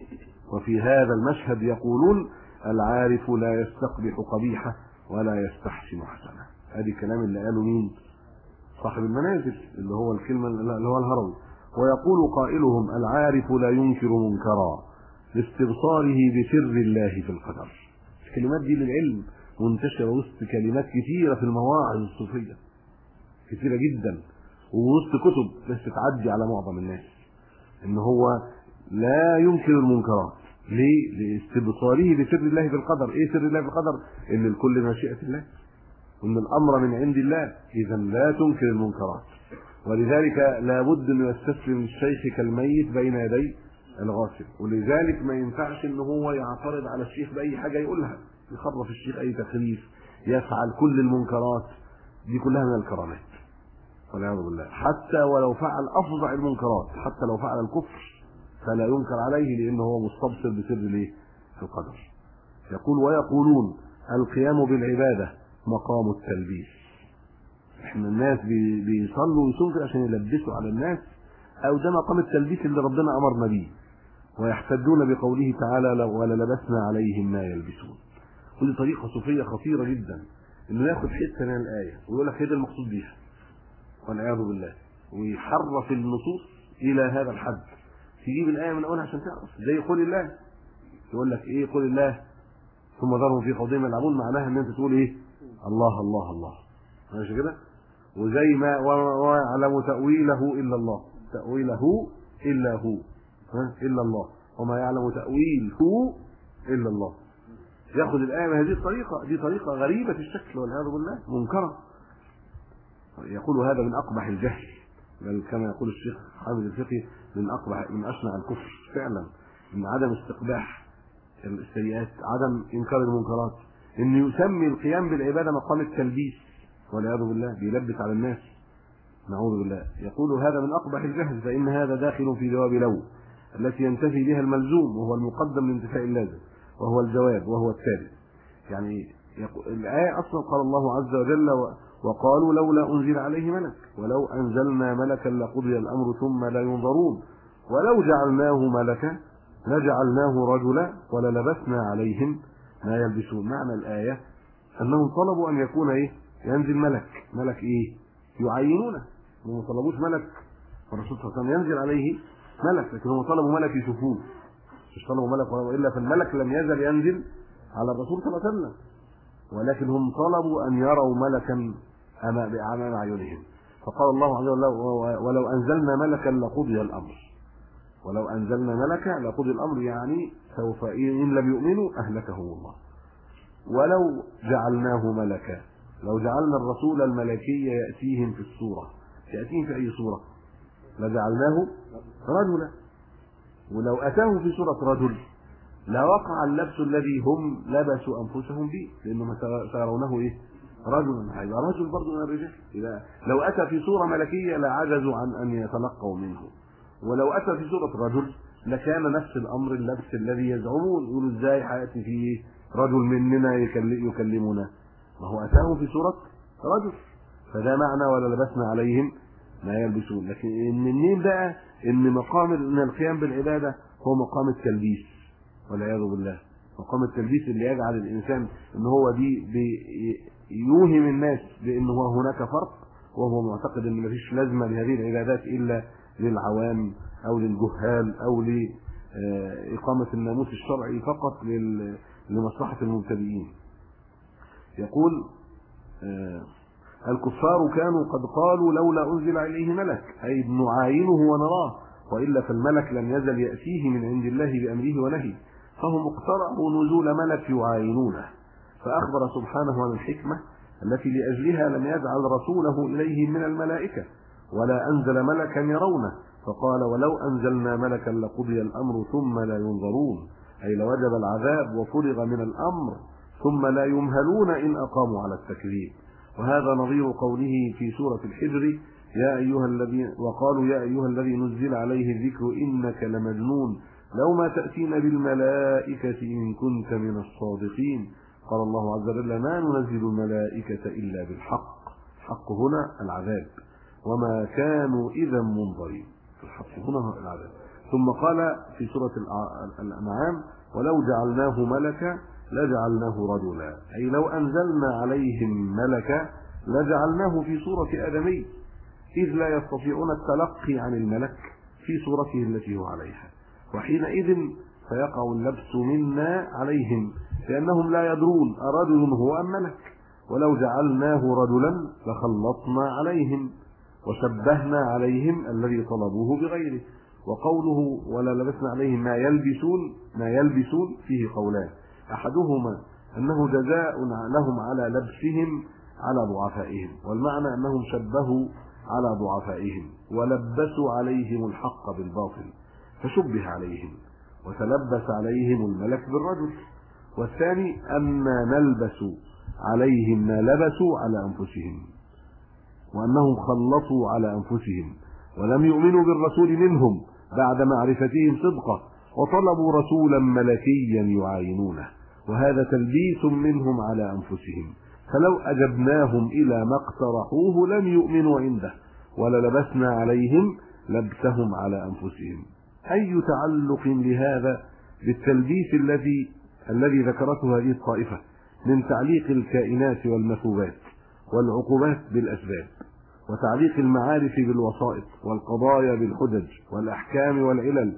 وفي هذا المشهد يقولون العارف لا يستقبح قبيحة ولا يستحسن حسنة. هذه الكلام اللي قاله مين؟ صاحب المنازل اللي هو الكلمة اللي هو الهروي. ويقول قائلهم العارف لا ينكر منكرا لاستبصاره بسر الله في القدر. الكلمات دي للعلم منتشرة وسط كلمات كثيرة في المواعظ الصوفية، كثيرة جدا، ووسط كتب بس تعدي على معظم الناس، ان هو لا ينكر المنكرات. ليه؟ لاستبصاره بسر الله في القدر. ايه سر الله في القدر؟ ان الكل مشيئة الله وان الامر من عند الله، اذا لا تنكر المنكرات. ولذلك لا بد ان يستسلم الشيخ كالميت بين يدي الغاسل، ولذلك ما ينفعش ان هو يعترض على الشيخ باي حاجه يقولها، يخرف الشيخ اي تخريف، يفعل كل المنكرات دي كلها من الكرامات والعياذ بالله. حتى ولو فعل افظع المنكرات، حتى لو فعل الكفر فلا ينكر عليه، لانه هو مستبصر بسر الايه؟ القدر. يقول ويقولون القيام بالعباده مقام التلبيس. احنا الناس بيصلوا ويصوموا عشان يلبسوا على الناس، او ده مقام التلبيس اللي ربنا امرنا بيه. ويحتجون بقوله تعالى وللبسنا عليهم ما يلبسون. ودي طريقه صوفيه خطيره جدا، انه ياخد حته من الايه ويقول لك هي ده المقصود بيها والعياذ بالله، ويحرف النصوص الى هذا الحد. تجيب الايه من اولها عشان تعرف، زي قول الله، يقول لك ايه قول الله ثم ذرهم في خوضهم يلعبون، معناها ان انت تقول ايه؟ الله الله الله، ماشي كده؟ وزي ما ويعلم تأويله إلا الله، تأويله إلا هو، إلا الله، وما يعلم تأويله إلا الله. يأخذ الآية بهذه الطريقة، دي طريقة غريبة الشكل والعياذ بالله، منكرة. يقول هذا من أقبح الجهل، بل كما يقول الشيخ حامد الفقي من أشنع الكفر فعلا، من عدم استقباح السيئات، عدم إنكار المنكرات، إن يسمي القيام بالعبادة مقام التلبيس والعياذ بالله، بيلبس على الناس، نعوذ بالله. يقول هذا من أقبح الجهل، فإن هذا داخل في جواب لو التي ينتفي بها الملزوم، وهو المقدم لانتفاء اللازم، وهو الجواب وهو الثالث. يعني الآية أصلا قال الله عز وجل وقالوا لولا أنزل عليه ملك ولو أنزلنا ملكا لقضي الأمر ثم لا ينظرون ولو جعلناه ملكا لجعلناه رجلا وللبسنا عليهم ما يلبسون. معنى الآية أنهم طلبوا أن يكون إيه؟ ينزل ملك إيه؟ يعينونه. هم طلبوش ملك والرسول صلى الله عليه وسلم ينزل عليه ملك، لكن هم طلبوا ملك يشوفوه، مش طلبوا ملك وإلا فالملك لم يزل ينزل على الرسول صلى الله عليه وسلم، ولكن هم طلبوا أن يروا ملكا أمام أعينهم. فقال الله عز وجل ولو أنزلنا ملكا لقضي الأمر، ولو أنزلنا ملكا لقضي الأمر، يعني سوف إن لم يؤمنوا أهلكهم الله. ولو جعلناه ملكا، لو جعلنا الرسول الملكي يأتيهم في الصورة، يأتيهم في أي صورة؟ لجعلناه رجلا، ولو أتاه في صورة رجل لوقع اللبس الذي هم لبسوا أنفسهم به، لأنهم سيرونه إيه؟ رجلا، هيبقى رجل برضه من الرجال. إذا لو أتى في صورة ملكية لعجزوا عن أن يتلقوا منه، ولو أتى في صورة رجل لكان نفس الأمر اللبس الذي يزعمون، يقولوا إزاي حياتي فيه رجل مننا يكلمنا، ما هو أتاه في صورة رجل، فده معنى ولا لبسنا عليهم ما يلبسون. لكن منين بقى إن مقام إن القيام بالعبادة هو مقام التلبيس والعياذ بالله، مقام التلبيس اللي يجعل الإنسان إن هو يوهم الناس بأن هو هناك فرق، وهو معتقد إن مفيش لازمة لهذه العبادات إلا للعوام أو للجهال أو لإقامة الناموس الشرعي فقط لمصلحة المبتدئين. يقول الكفار كانوا قد قالوا لولا أنزل عليه ملك، أي نعاينه ونراه، وإلا فالملك لم يزل يأتيه من عند الله بأمره ونهيه، فهم اقترحوا نزول ملك يعاينونه. فأخبر سبحانه عن الحكمة التي لأجلها لم يجعل رسوله إليهم من الملائكة ولا أنزل ملكا يرونه، فقال ولو أنزلنا ملكا لقضي الأمر ثم لا ينظرون، أي لوجب العذاب وفرغ من الأمر ثم لا يمهلون إن أقاموا على التكذيب. وهذا نظير قوله في سورة الحجر يا أيها الذين وقالوا يا أيها الذي نزل عليه الذكر إنك لمجنون لو ما تأتينا بالملائكة إن كنت من الصادقين. قال الله عز وجل ما ننزل الملائكة إلا بالحق، الحق هنا العذاب، وما كانوا إذا منظرين، الحق هنا العذاب. ثم قال في سورة الأنعام: ولو جعلناه ملكا لجعلناه رجلا، أي لو أنزلنا عليهم ملكا لجعلناه في صورة آدمي، إذ لا يستطيعون التلقي عن الملك في صورته التي هو عليها، وحينئذ فيقع اللبس منا عليهم لأنهم لا يدرون أرجل هو أم ملك. ولو جعلناه رجلا لخلطنا عليهم وشبهنا عليهم الذي طلبوه بغيره. وقوله ولا لبسنا عليهم ما يلبسون فيه قولان: أحدهما أنه جزاء لهم على لبسهم على ضعفائهم، والمعنى أنهم شبهوا على ضعفائهم ولبسوا عليهم الحق بالباطل فشبه عليهم، وتلبس عليهم الملك بالرجل. والثاني أننا نلبس عليهم ما لبسوا على أنفسهم، وأنهم خلطوا على أنفسهم ولم يؤمنوا بالرسول منهم بعد معرفتهم صدقه، وطلبوا رسولا ملكيا يعاينونه، وهذا تلبيس منهم على أنفسهم، فلو أجبناهم إلى ما اقترحوه لم يؤمنوا عنده، وللبسنا عليهم لبسهم على أنفسهم. أي تعلق لهذا بالتلبيس الذي ذكرته هذه الطائفة من تعليق الكائنات والمثوبات والعقوبات بالأسباب، وتعليق المعارف بالوسائط، والقضايا بالحجج، والأحكام والعلل،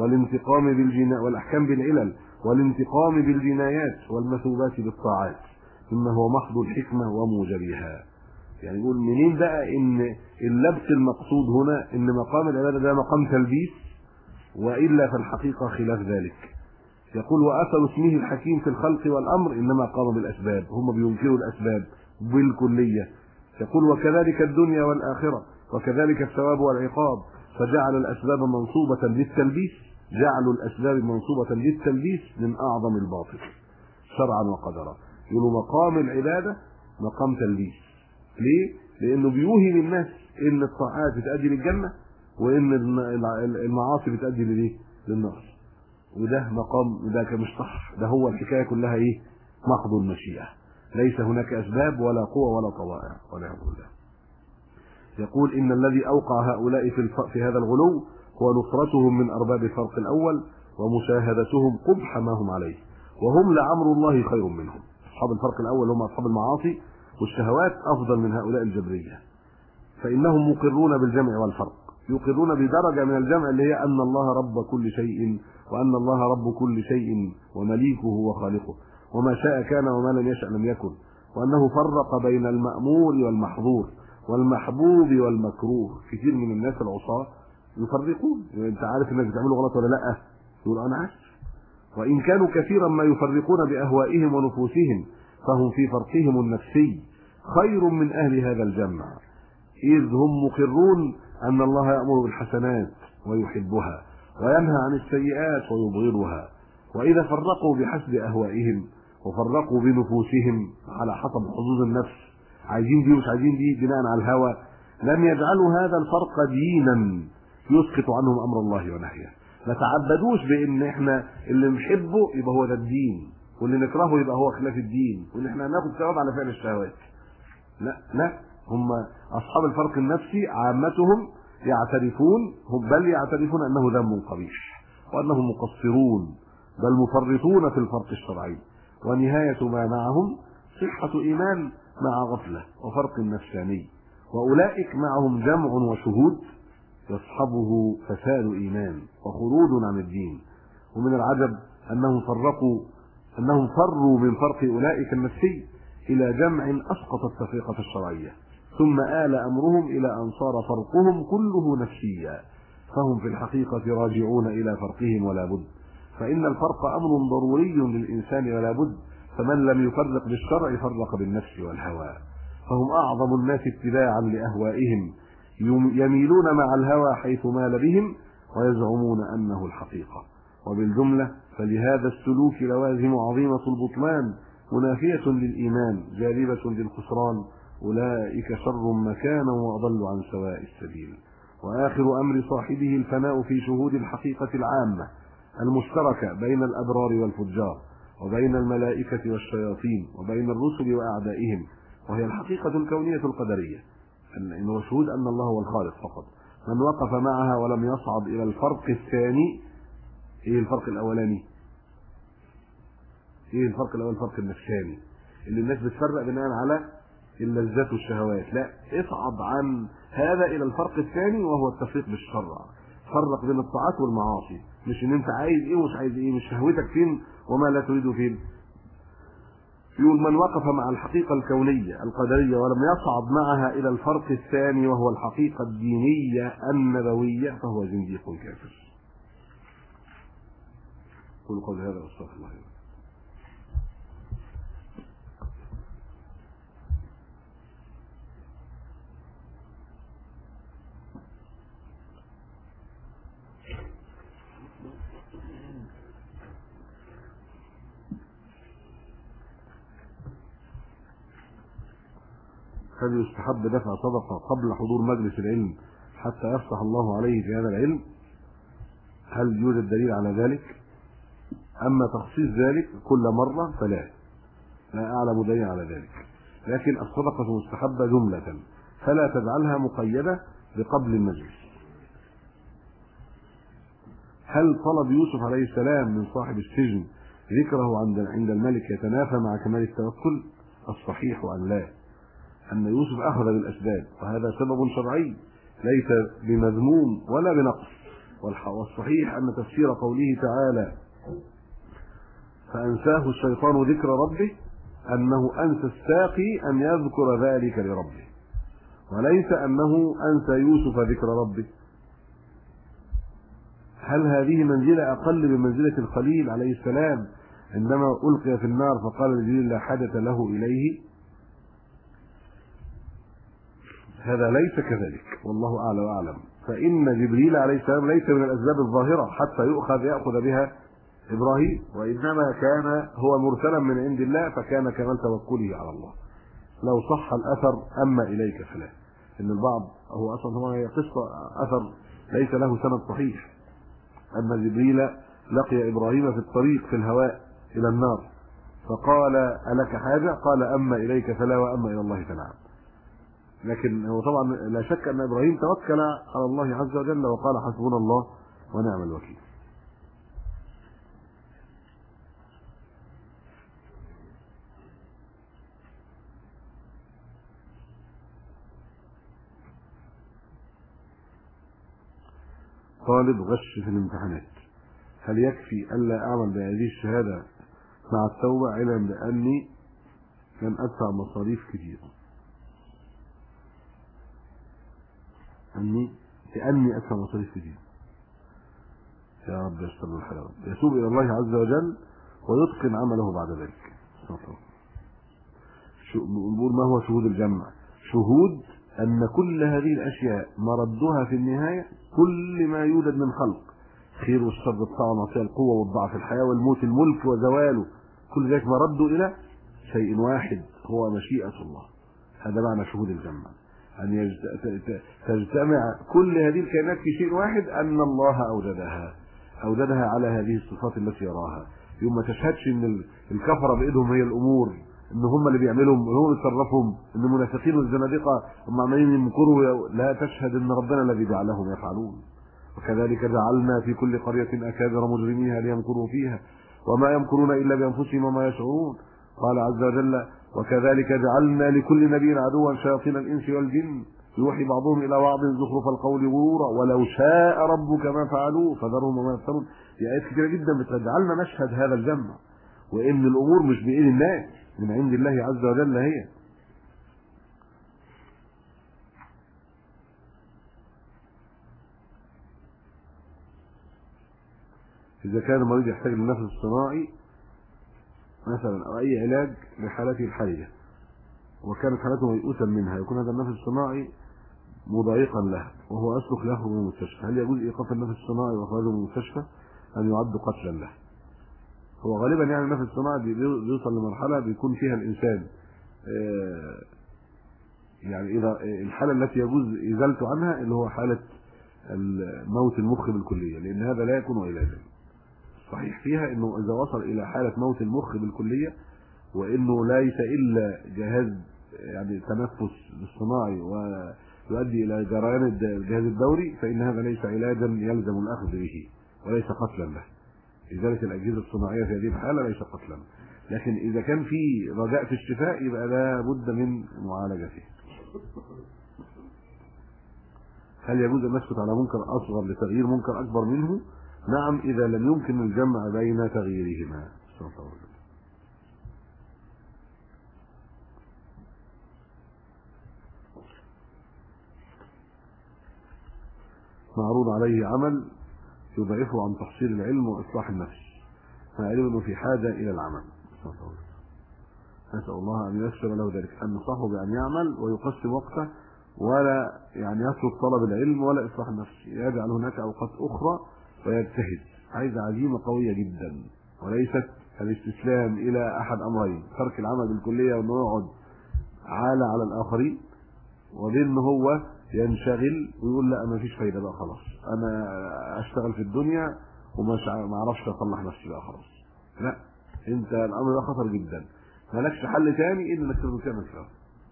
والأحكام بالعلل، والانتقام بالجنايات، والمثوبات بالطاعات، مما هو محض الحكمة وموجبها. يعني يقول منين بقى ان اللبس المقصود هنا ان مقام العبادة ده مقام تلبيس، وإلا فالحقيقة خلاف ذلك. يقول: وأثر اسمه الحكيم في الخلق والأمر إنما قام بالأسباب، هم بينكروا الأسباب بالكلية. يقول: وكذلك الدنيا والآخرة، وكذلك الثواب والعقاب، فجعل الأسباب منصوبة للتلبيس، جعلوا الأسباب منصوبة للتلبيس من أعظم الباطل شرعا وقدرا. يقولوا مقام العبادة مقام تلبيس. ليه؟ لأنه بيوهم الناس إن الطاعات بتؤدي للجنة، وإن المعاصي بتؤدي للنار، وده مقام ده مش صح. ده هو الحكاية كلها إيه؟ محض المشيئة، ليس هناك أسباب ولا قوة ولا طوائع والعياذ بالله. يقول: إن الذي أوقع هؤلاء في هذا الغلو هو نفرتهم من أرباب الفرق الأول ومشاهدتهم قبح ما هم عليه، وهم لعمر الله خير منهم. أصحاب الفرق الأول هم أصحاب المعاصي والشهوات أفضل من هؤلاء الجبرية، فإنهم مقرون بالجمع والفرق، يقرون بدرجة من الجمع اللي هي أن الله رب كل شيء، وأن الله رب كل شيء ومليكه وخالقه، وما شاء كان وما لم يشأ لم يكن، وأنه فرق بين المأمور والمحظور والمحبوب والمكروه. كثير من الناس العصاة يفرقون، أنت عارف إنك بتعمله غلط ولا لأ؟ يقول أنا عارف. وإن كانوا كثيرا ما يفرقون بأهوائهم ونفوسهم، فهم في فرقهم النفسي خير من أهل هذا الجمع، إذ هم مقرون أن الله يأمر بالحسنات ويحبها، وينهى عن السيئات ويبغضها. وإذا فرقوا بحسب أهوائهم وفرقوا بنفوسهم على حسب حظوظ النفس، عايزين دي ومش عايزين دي بناء على الهوى، لم يجعلوا هذا الفرق دينا يسقط عنهم أمر الله ونهيه. ما تعبدوش بأن احنا اللي نحبه يبقى هو ده الدين، واللي نكرهه يبقى هو خلاف الدين، وان احنا ناخد ثواب على فعل الشهوات. لا، هم أصحاب الفرق النفسي عامتهم يعترفون أنه ذنب قبيح، وأنهم مقصرون بل مفرطون في الفرق الشرعي، ونهاية ما معهم صحة إيمان مع غفلة وفرق نفساني، وأولئك معهم جمع وشهود يصحبه فساد إيمان وخروج عن الدين. ومن العجب أنهم فروا من فرق أولئك النفسي إلى جمع أسقط التفرقة الشرعية، ثم آل أمرهم إلى أن صار فرقهم كله نفسيا، فهم في الحقيقة راجعون إلى فرقهم ولا بد، فإن الفرق أمر ضروري للإنسان ولا بد، فمن لم يفرق بالشرع فرق بالنفس والهوى، فهم أعظم الناس اتباعا لأهوائهم، يميلون مع الهوى حيث مال بهم ويزعمون أنه الحقيقة. وبالجملة فلهذا السلوك لوازم عظيمة البطلان منافية للإيمان جالبة للخسران، أولئك شر مكانا وأضل عن سواء السبيل. وآخر أمر صاحبه الفناء في شهود الحقيقة العامة المشتركة بين الأبرار والفجار، وبين الملائكة والشياطين، وبين الرسل وأعدائهم، وهي الحقيقة الكونية القدرية، إنه شهود أن الله هو الخالق فقط، من وقف معها ولم يصعد إلى الفرق الثاني. إيه الفرق الأولاني؟ إيه الفرق الأول؟ الفرق النفساني اللي الناس بتفرق بناء على اللذات والشهوات. لا، اصعد عن هذا إلى الفرق الثاني وهو التفريق بالشرع. فرق بين الطاعات والمعاصي، مش ان انت عايز ايه ومش عايز ايه، مش شهوتك فين وما لا تريد فين. يقول من وقف مع الحقيقة الكونية القدرية ولم يصعد معها إلى الفرق الثاني وهو الحقيقة الدينية النبوية فهو زنديق كافر. قولوا قولي هذا واستغفر الله. هل يستحب دفع صدقة قبل حضور مجلس العلم حتى يفتح الله عليه في هذا العلم؟ هل يوجد دليل على ذلك؟ أما تخصيص ذلك كل مرة فلا، لا أعلم دليل على ذلك. لكن الصدقة مستحبة جملة، فلا تجعلها مقيدة بقبل المجلس. هل طلب يوسف عليه السلام من صاحب السجن ذكره عند الملك يتنافى مع كمال التوكل؟ الصحيح أن لا، أن يوسف أخذ بالأسباب وهذا سبب شرعي ليس بمذموم ولا بنقص. والصحيح أن تفسير قوله تعالى فأنساه الشيطان ذكر ربه أنه أنسى الساقي أن يذكر ذلك لربه، وليس أنه أنسى يوسف ذكر ربه. هل هذه منزلة أقل من منزلة الخليل عليه السلام عندما ألقي في النار فقال لجبريل لا حدث له إليه؟ هذا ليس كذلك والله أعلى وأعلم. فإن جبريل عليه السلام ليس من الأسباب الظاهرة حتى يأخذ بها إبراهيم، وإنما كان هو مرسلا من عند الله فكان كمال توكله على الله. لو صح الأثر أما إليك فلا، إن البعض هو أصلا هو قصة أثر ليس له سند صحيح أن جبريل لقي إبراهيم في الطريق في الهواء إلى النار فقال ألك حاجة؟ قال أما إليك فلا وأما إلى الله فنعم. لكن هو طبعا لا شك أن إبراهيم توكل على الله عز وجل وقال حسبنا الله ونعم الوكيل. طالب غش في الامتحانات، هل يكفي ألا أعمل بهذه الشهادة مع التوبة علما بأني لم أدفع مصاريف كثيرة؟ لأني أدفع مصاريف كثيرة. يا رب يستر الحلاوة. يتوب إلى الله عز وجل ويتقن عمله بعد ذلك. نقول ما هو شهود الجمع؟ شهود أن كل هذه الأشياء مردها في النهاية كل ما يوجد من خلق، خير والشر، الطاعة والمعصية، القوة والضعف، الحياة والموت، الملك وزواله، كل ذلك مرد إلى شيء واحد هو مشيئة الله. هذا معنى شهود الجمع، أن تجتمع كل هذه الكائنات في شيء واحد، أن الله أوجدها على هذه الصفات التي يراها. يوم ما تشهدش أن الكفرة بإيدهم هي الأمور، ان هم اللي بيعملهم، هم اللي بيتصرفهم، ان المنافقين والزنادقه هم عمالين يمكروا، لا تشهد ان ربنا الذي جعلهم يفعلون. وكذلك جعلنا في كل قريه اكابر مجرميها ليمكروا فيها وما يمكرون الا بانفسهم وما يشعرون. قال عز وجل وكذلك جعلنا لكل نبي عدوا شياطين الانس والجن يوحي بعضهم الى بعض زخرف القول غرورا ولو شاء ربك ما فعلوه فذرهم وما يفترون. في ايات كثيره جدا بتجعلنا نشهد هذا الجمع، وان الامور مش بايد الناس، من عند الله عز وجل هي. إذا كان المريض يحتاج للنفس الصناعي مثلا أو أي علاج لحالته الحالية وكانت حالته ميؤوسا منها، يكون هذا النفس الصناعي مضايقا له وهو يسلك له من المستشفى، هل يجوز إيقاف النفس الصناعي وإخراجه من المستشفى أم يعد قتلا له؟ هو غالبا يعني النفس الصناعي بيوصل لمرحلة بيكون فيها الإنسان يعني إذا الحالة التي يجوز إزالته عنها اللي هو حالة موت المخ بالكلية، لأن هذا لا يكون علاجا صحيح فيها، إنه إذا وصل إلى حالة موت المخ بالكلية وإنه ليس إلا جهاز يعني تنفس اصطناعي يؤدي الى جريان الجهاز الدوري، فان هذا ليس علاجا يلزم الاخذ به وليس قتلا له. لذلك الاجهزه الصناعيه في هذه الحاله ليس قتلا، لكن اذا كان في رجاء في الشفاء يبقى لا بد من معالجته. هل يجوز ان نسكت على منكر اصغر لتغيير منكر اكبر منه؟ نعم، اذا لم يمكن الجمع بين تغييرهما. معروض عليه عمل يضعفه عن تحصيل العلم واصلاح النفس، فيعلم انه في حاجه الى العمل. نسال الله ان ييسر له ذلك، ان ننصحه بان يعمل ويقسم وقته، ولا يعني يترك طلب العلم ولا اصلاح النفس، يجعل هناك اوقات اخرى ويجتهد. عايز عزيمه قويه جدا، وليست الاستسلام الى احد امرين: ترك العمل بالكليه وانه يقعد عالة على الاخرين، وبين هو ينشغل ويقول لا ما فيش فايده بقى خلاص، انا اشتغل في الدنيا ومش ما اعرفش اصلح نفسي بقى خلاص. لا، انت الامر ده خطر جدا، مالكش حل تاني الا انك تعمل كده.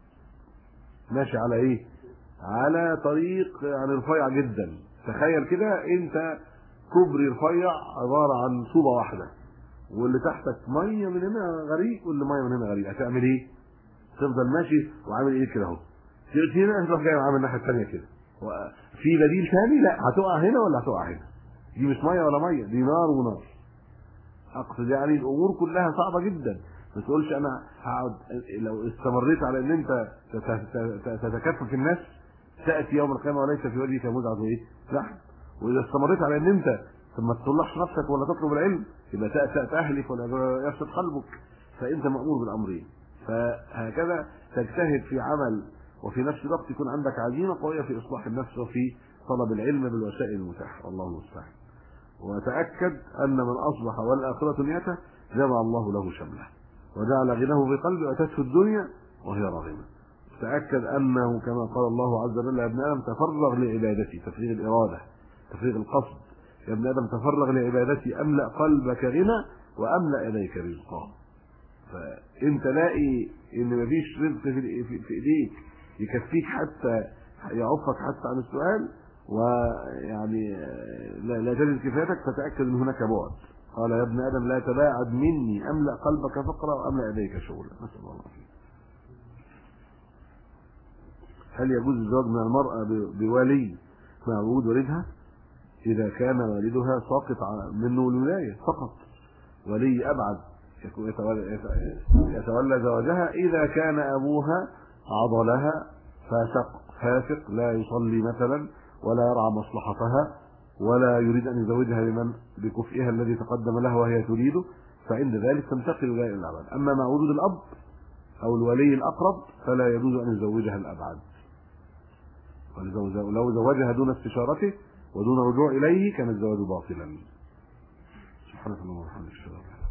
ماشي على ايه؟ على طريق يعني رفيع جدا. تخيل كده انت كوبري رفيع عباره عن صوبه واحده، واللي تحتك ميه من هنا غريق واللي ميه من هنا غريق، هتعمل ايه؟ تفضل ماشي وعامل ايه كده اهو، هنا تروح جاي عامل الناحيه الثانيه كده، في بديل ثاني؟ لا، هتقع هنا ولا هتقع هنا. دي مش ميه ولا ميه، دي نار ونار. اقصد يعني الامور كلها صعبه جدا. ما تقولش انا هقعد، لو استمريت على ان انت تتكفف الناس تاتي يوم القيامه وليس في وجهك مزعج ايه؟ لحم. واذا استمريت على ان انت ما تصلحش نفسك ولا تطلب العلم يبقى تهلك ولا يفسد قلبك. فانت مامور بالامرين، فهكذا تجتهد في عمل وفي نفس الوقت يكون عندك عزيمه قويه في اصلاح النفس وفي طلب العلم بالوسائل المتاحه. والله المستعان. وتاكد ان من اصبح والاخره نيته جمع الله له شمله وجعل غناه في قلبه واتته الدنيا وهي راغمه. تاكد انه كما قال الله عز وجل: يا ابن ادم تفرغ لعبادتي، تفريغ الاراده، تفريغ القصد. يا ابن ادم تفرغ لعبادتي املا قلبك غنى واملا اليك رزقا. فانت لاقي ان مفيش رزق في ايديك يكفيك حتى يعفك حتى عن السؤال، ويعني لا تجد كفايتك، فتاكد ان هناك بعد. قال: يا ابن ادم لا تباعد مني املا قلبك فقرا واملا يديك شغلا. نسال الله العافيه. هل يجوز الزواج من المراه بولي مع وجود والدها اذا كان والدها ساقط منه الولايه فقط؟ ولي ابعد يتولى زواجها اذا كان ابوها عضلها فاسق لا يصلي مثلا ولا يرعى مصلحتها ولا يريد ان يزوجها لمن بكفئها الذي تقدم له وهي تريده، فعند ذلك تنتقل الى الابعد. اما مع وجود الاب او الولي الاقرب فلا يجوز ان يزوجها الابعد. ولو زوجها دون استشارته ودون رجوع اليه كان الزواج باطلا. سبحانك اللهم وبحمدك.